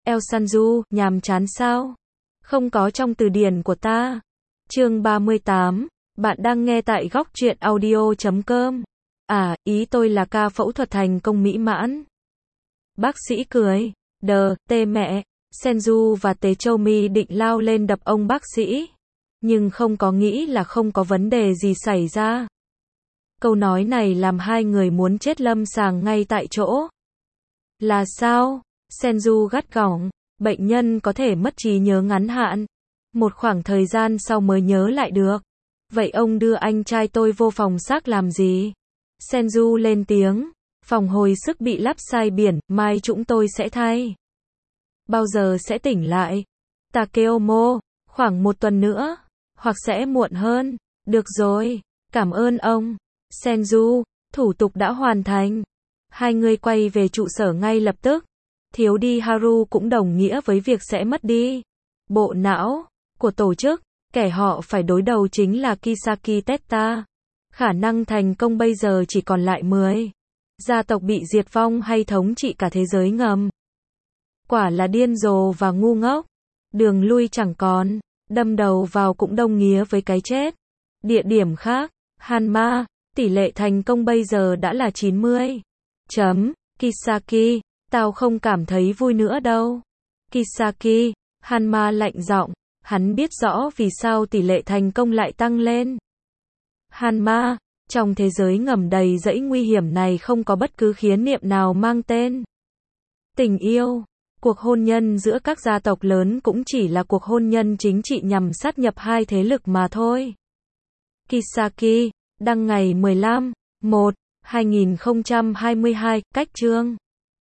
El Sanju, nhàm chán sao? Không có trong từ điển của ta. Chương 38, bạn đang nghe tại góc truyện audio.com. À, ý tôi là ca phẫu thuật thành công mỹ mãn. Bác sĩ cười. Tê mẹ. Senju và Tế Châu Mi định lao lên đập ông bác sĩ. Nhưng không có nghĩ là không có vấn đề gì xảy ra. Câu nói này làm hai người muốn chết lâm sàng ngay tại chỗ. Là sao? Senju gắt gỏng. Bệnh nhân có thể mất trí nhớ ngắn hạn. Một khoảng thời gian sau mới nhớ lại được. Vậy ông đưa anh trai tôi vô phòng xác làm gì? Senju lên tiếng. Phòng hồi sức bị lắp sai biển, mai chúng tôi sẽ thay. Bao giờ sẽ tỉnh lại? Takeomo, khoảng 1 tuần nữa. Hoặc sẽ muộn hơn. Được rồi, cảm ơn ông. Senju, thủ tục đã hoàn thành. Hai người quay về trụ sở ngay lập tức. Thiếu đi Haru cũng đồng nghĩa với việc sẽ mất đi bộ não của tổ chức. Kẻ họ phải đối đầu chính là Kisaki Teta. Khả năng thành công bây giờ chỉ còn lại 10. Gia tộc bị diệt vong hay thống trị cả thế giới ngầm. Quả là điên rồ và ngu ngốc. Đường lui chẳng còn. Đâm đầu vào cũng đồng nghĩa với cái chết. Địa điểm khác. Hanma. Tỷ lệ thành công bây giờ đã là 90. Kisaki. Tao không cảm thấy vui nữa đâu. Kisaki. Hanma lạnh giọng. Hắn biết rõ vì sao tỷ lệ thành công lại tăng lên. Hanma. Trong thế giới ngầm đầy rẫy nguy hiểm này không có bất cứ khía niệm nào mang tên tình yêu. Cuộc hôn nhân giữa các gia tộc lớn cũng chỉ là cuộc hôn nhân chính trị nhằm sát nhập hai thế lực mà thôi. Kisaki. Đăng ngày 15/1/2022. Cách chương